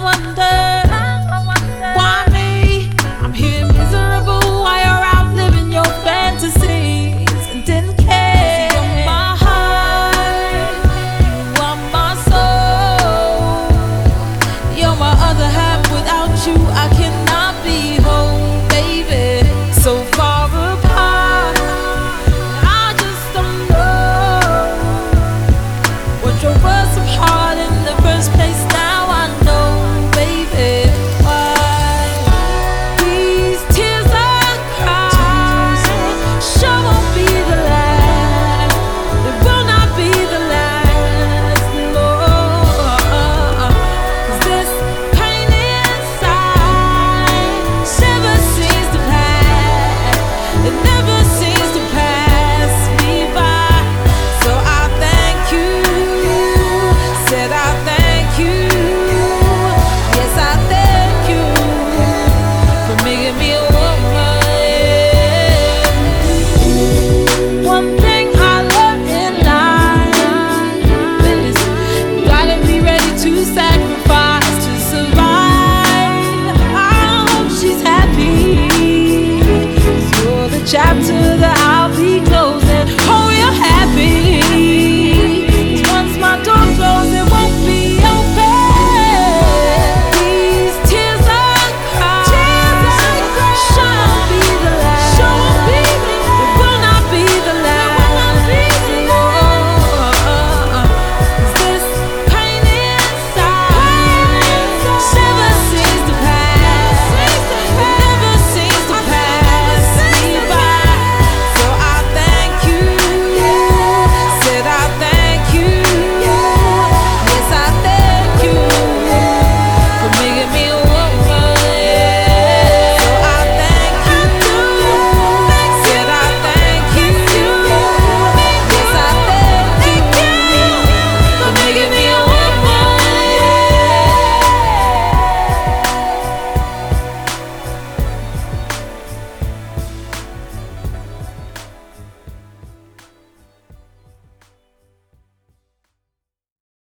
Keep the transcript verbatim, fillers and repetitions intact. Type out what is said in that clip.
wonder, why me? I'm here miserable while you're out living your fantasies and didn't care. You're my heart, you are my soul. You're my other half. Without you, I cannot be whole, baby. So far apart, I just don't know what drove us apart in the first place. Now I know, baby, why these tears I cry sure won't be the last. It will not be the last, no. 'Cause this pain inside never seems to pass. It never seems to pass me by. So I thank you, said I thank you. Yes, I thank you for making me a woman. One thing I love in life is you gotta be ready to sacrifice to survive. I hope she's happy, 'cause you're the chapter that